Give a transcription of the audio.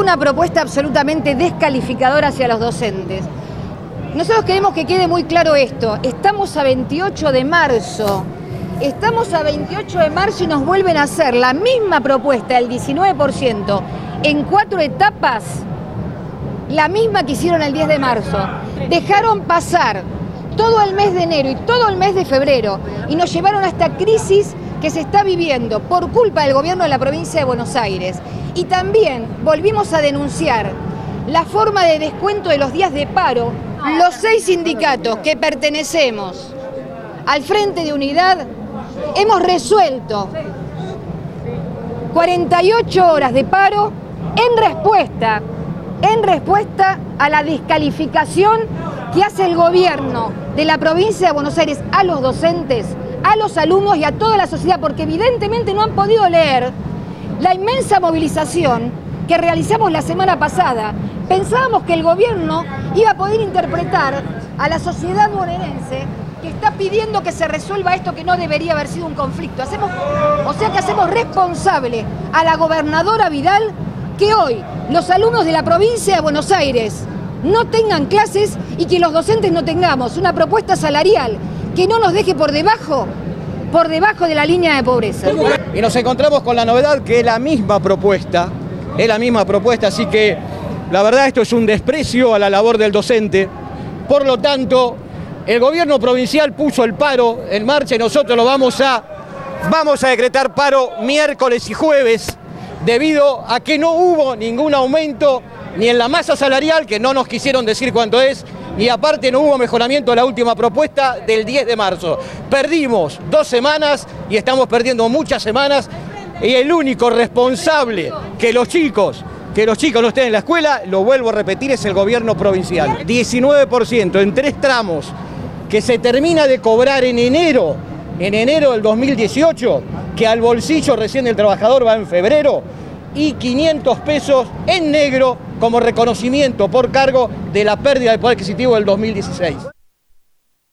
fue una propuesta absolutamente descalificadora hacia los docentes. Nosotros queremos que quede muy claro esto. Estamos a 28 de marzo. Estamos a 28 de marzo y nos vuelven a hacer la misma propuesta, el 19%, en 4 etapas, la misma que hicieron el 10 de marzo. Dejaron pasar todo el mes de enero y todo el mes de febrero y nos llevaron a esta crisis que se está viviendo por culpa del gobierno de la provincia de Buenos Aires. Y también volvimos a denunciar la forma de descuento de los días de paro. Los 6 sindicatos que pertenecemos al Frente de Unidad hemos resuelto 48 horas de paro en respuesta a la descalificación que hace el gobierno de la provincia de Buenos Aires a los docentes, a los alumnos y a toda la sociedad, porque evidentemente no han podido leer la inmensa movilización que realizamos la semana pasada. Pensábamos que el gobierno iba a poder interpretar a la sociedad bonaerense que está pidiendo que se resuelva esto que no debería haber sido un conflicto. Hacemos responsable a la gobernadora Vidal que hoy los alumnos de la provincia de Buenos Aires no tengan clases y que los docentes no tengamos una propuesta salarial que no nos deje por debajo de la línea de pobreza. Y nos encontramos con la novedad que es la misma propuesta, así que la verdad esto es un desprecio a la labor del docente. Por lo tanto, el gobierno provincial puso el paro en marcha y nosotros lo vamos a decretar paro miércoles y jueves, debido a que no hubo ningún aumento ni en la masa salarial, que no nos quisieron decir cuánto es, y aparte no hubo mejoramiento de la última propuesta del 10 de marzo. Perdimos 2 semanas y estamos perdiendo muchas semanas, y el único responsable que los chicos no estén en la escuela, lo vuelvo a repetir, es el gobierno provincial. 19% en 3 tramos que se termina de cobrar en enero del 2018, que al bolsillo recién del trabajador va en febrero, y 500 pesos en negro como reconocimiento por cargo de la pérdida de poder adquisitivo del 2016.